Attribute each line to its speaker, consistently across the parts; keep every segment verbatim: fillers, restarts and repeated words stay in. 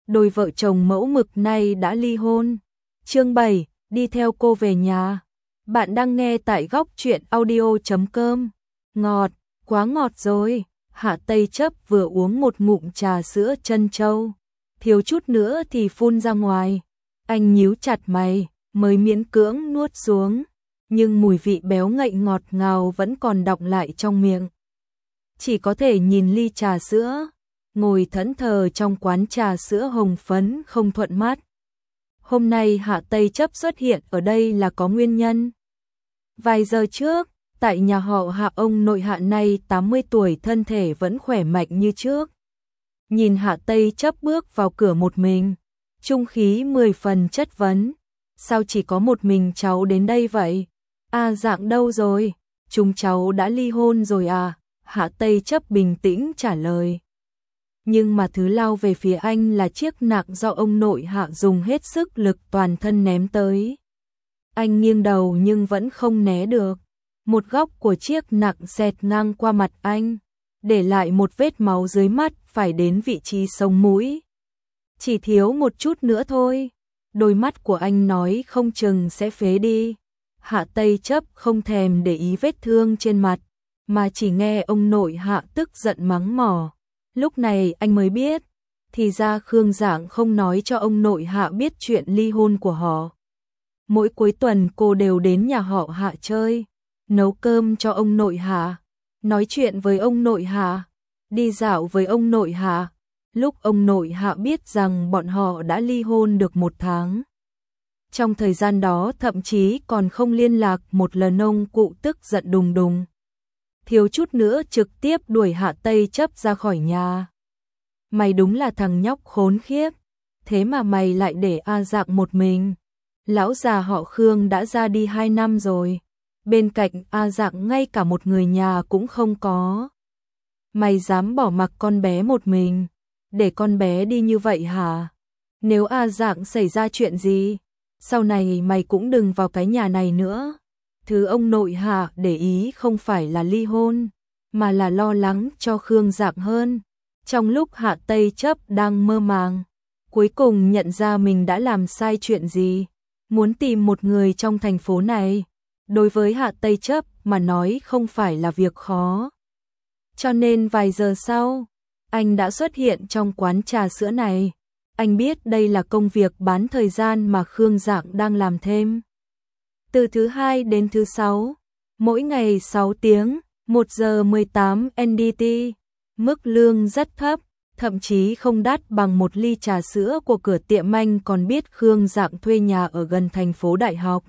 Speaker 1: đôi vợ chồng mẫu mực này đã ly hôn. Chương bảy, đi theo cô về nhà. Bạn đang nghe tại góc truyện audio chấm com. Ngọt, quá ngọt rồi. Hạ Tây Chấp vừa uống một ngụm trà sữa trân châu, thiếu chút nữa thì phun ra ngoài. Anh nhíu chặt mày, mới miễn cưỡng nuốt xuống, nhưng mùi vị béo ngậy ngọt ngào vẫn còn đọng lại trong miệng. Chỉ có thể nhìn ly trà sữa, ngồi thẫn thờ trong quán trà sữa hồng phấn không thuận mắt. Hôm nay Hạ Tây Chấp xuất hiện ở đây là có nguyên nhân. Vài giờ trước, tại nhà họ Hạ, ông nội Hạ này tám mươi tuổi, thân thể vẫn khỏe mạnh như trước. Nhìn Hạ Tây Chấp bước vào cửa một mình, trung khí mười phần chất vấn. Sao chỉ có một mình cháu đến đây vậy? A Dạng đâu rồi? Chúng cháu đã ly hôn rồi à? Hạ Tây Chấp bình tĩnh trả lời. Nhưng mà thứ lao về phía anh là chiếc nạng do ông nội Hạ dùng hết sức lực toàn thân ném tới. Anh nghiêng đầu nhưng vẫn không né được. Một góc của chiếc nạng xẹt ngang qua mặt anh, để lại một vết máu dưới mắt phải đến vị trí sống mũi. Chỉ thiếu một chút nữa thôi. Đôi mắt của anh nói không chừng sẽ phế đi. Hạ Tây Chấp không thèm để ý vết thương trên mặt, mà chỉ nghe ông nội Hạ tức giận mắng mỏ. Lúc này anh mới biết, thì ra Khương Dạng không nói cho ông nội Hạ biết chuyện ly hôn của họ. Mỗi cuối tuần cô đều đến nhà họ Hạ chơi, nấu cơm cho ông nội Hạ, nói chuyện với ông nội Hạ, đi dạo với ông nội Hạ. Lúc ông nội Hạ biết rằng bọn họ đã ly hôn được một tháng, trong thời gian đó thậm chí còn không liên lạc một lần, ông cụ tức giận đùng đùng, thiếu chút nữa trực tiếp đuổi Hạ Tây Chấp ra khỏi nhà. Mày đúng là thằng nhóc khốn khiếp, thế mà mày lại để A Dạng một mình. Lão già họ Khương đã ra đi hai năm rồi, bên cạnh A Dạng ngay cả một người nhà cũng không có. Mày dám bỏ mặc con bé một mình, để con bé đi như vậy hả? Nếu A Dạng xảy ra chuyện gì, sau này mày cũng đừng vào cái nhà này nữa. Thứ ông nội Hạ để ý không phải là ly hôn, mà là lo lắng cho Khương Dạng hơn. Trong lúc Hạ Tây Chấp đang mơ màng, cuối cùng nhận ra mình đã làm sai chuyện gì, muốn tìm một người trong thành phố này, đối với Hạ Tây Chấp mà nói không phải là việc khó. Cho nên vài giờ sau, anh đã xuất hiện trong quán trà sữa này. Anh biết đây là công việc bán thời gian mà Khương Dạng đang làm thêm. Từ thứ hai đến thứ sáu, mỗi ngày sáu tiếng, một giờ mười tám en đê tê, mức lương rất thấp, thậm chí không đắt bằng một ly trà sữa của cửa tiệm. Anh còn biết Khương Dạng thuê nhà ở gần thành phố Đại học,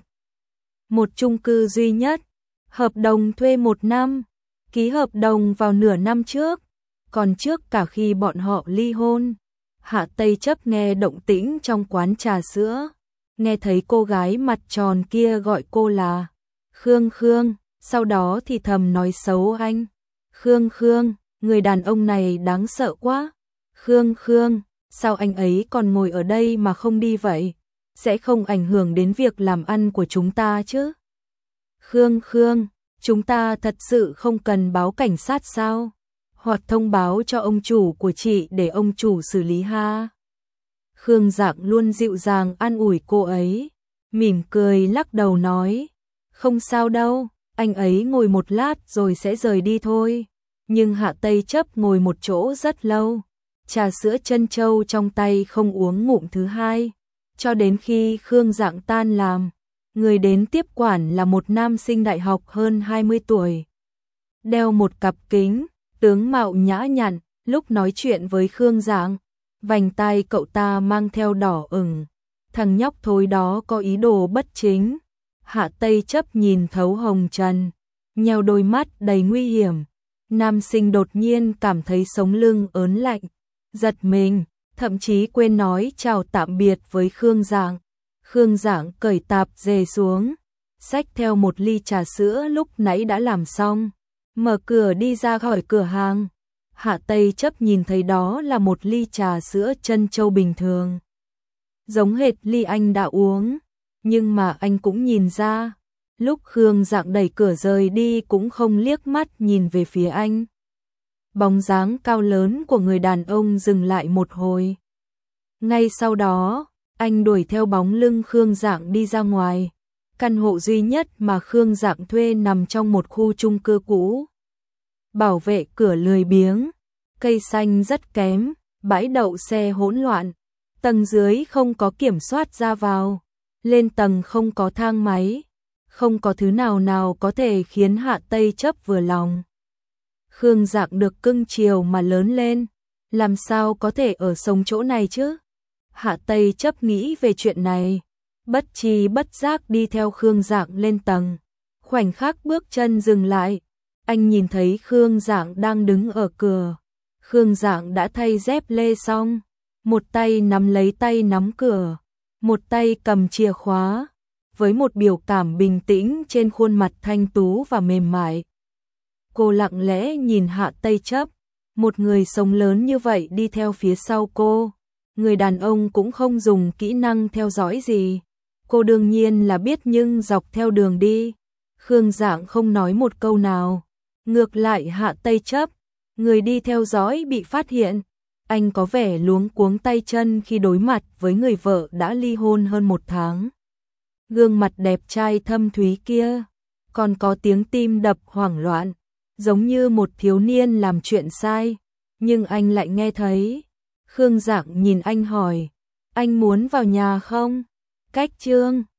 Speaker 1: một chung cư duy nhất, hợp đồng thuê một năm, ký hợp đồng vào nửa năm trước, còn trước cả khi bọn họ ly hôn. Hạ Tây Chấp nghe động tĩnh trong quán trà sữa, nghe thấy cô gái mặt tròn kia gọi cô là Khương Khương, sau đó thì thầm nói xấu anh. Khương Khương, người đàn ông này đáng sợ quá. Khương Khương, sao anh ấy còn ngồi ở đây mà không đi vậy? Sẽ không ảnh hưởng đến việc làm ăn của chúng ta chứ? Khương Khương, chúng ta thật sự không cần báo cảnh sát sao? Hoặc thông báo cho ông chủ của chị để ông chủ xử lý ha. Khương Dạng luôn dịu dàng an ủi cô ấy, mỉm cười lắc đầu nói, không sao đâu, anh ấy ngồi một lát rồi sẽ rời đi thôi. Nhưng Hạ Tây Chấp ngồi một chỗ rất lâu, trà sữa trân châu trong tay không uống ngụm thứ hai, cho đến khi Khương Dạng tan làm. Người đến tiếp quản là một nam sinh đại học hơn hai mươi tuổi, đeo một cặp kính, tướng mạo nhã nhặn. Lúc nói chuyện với Khương Dạng, vành tai cậu ta mang theo đỏ ửng. Thằng nhóc thối đó có ý đồ bất chính. Hạ Tây Chấp nhìn thấu hồng trần, nheo đôi mắt đầy nguy hiểm. Nam sinh đột nhiên cảm thấy sống lưng ớn lạnh, giật mình, thậm chí quên nói chào tạm biệt với Khương Dạng. Khương Dạng cởi tạp dề xuống, xách theo một ly trà sữa lúc nãy đã làm xong, mở cửa đi ra khỏi cửa hàng. Hạ Tây Chấp nhìn thấy đó là một ly trà sữa trân châu bình thường, giống hệt ly anh đã uống, nhưng mà anh cũng nhìn ra, lúc Khương Dạng đẩy cửa rời đi cũng không liếc mắt nhìn về phía anh. Bóng dáng cao lớn của người đàn ông dừng lại một hồi, Ngay sau đó, anh đuổi theo bóng lưng Khương Dạng đi ra ngoài. Căn hộ duy nhất mà Khương Dạng thuê nằm trong một khu chung cư cũ. Bảo vệ cửa lười biếng, cây xanh rất kém, bãi đậu xe hỗn loạn, tầng dưới không có kiểm soát ra vào, lên tầng không có thang máy, không có thứ nào nào có thể khiến Hạ Tây Chấp vừa lòng. Khương Dạng được cưng chiều mà lớn lên, làm sao có thể ở sống chỗ này chứ? Hạ Tây Chấp nghĩ về chuyện này, bất tri bất giác đi theo Khương Dạng lên tầng. Khoảnh khắc bước chân dừng lại, anh nhìn thấy Khương Dạng đang đứng ở cửa. Khương Dạng đã thay dép lê xong, một tay nắm lấy tay nắm cửa, một tay cầm chìa khóa, với một biểu cảm bình tĩnh trên khuôn mặt thanh tú và mềm mại. Cô lặng lẽ nhìn Hạ Tây Chấp, một người sống lớn như vậy đi theo phía sau cô. Người đàn ông cũng không dùng kỹ năng theo dõi gì. Cô đương nhiên là biết nhưng dọc theo đường đi, Khương Dạng không nói một câu nào. Ngược lại Hạ Tây Chấp, người đi theo dõi bị phát hiện. Anh có vẻ luống cuống tay chân khi đối mặt với người vợ đã ly hôn hơn một tháng. Gương mặt đẹp trai thâm thúy kia, còn có tiếng tim đập hoảng loạn, giống như một thiếu niên làm chuyện sai, nhưng anh lại nghe thấy. Khương Dạng nhìn anh hỏi, anh muốn vào nhà không? Cách Trương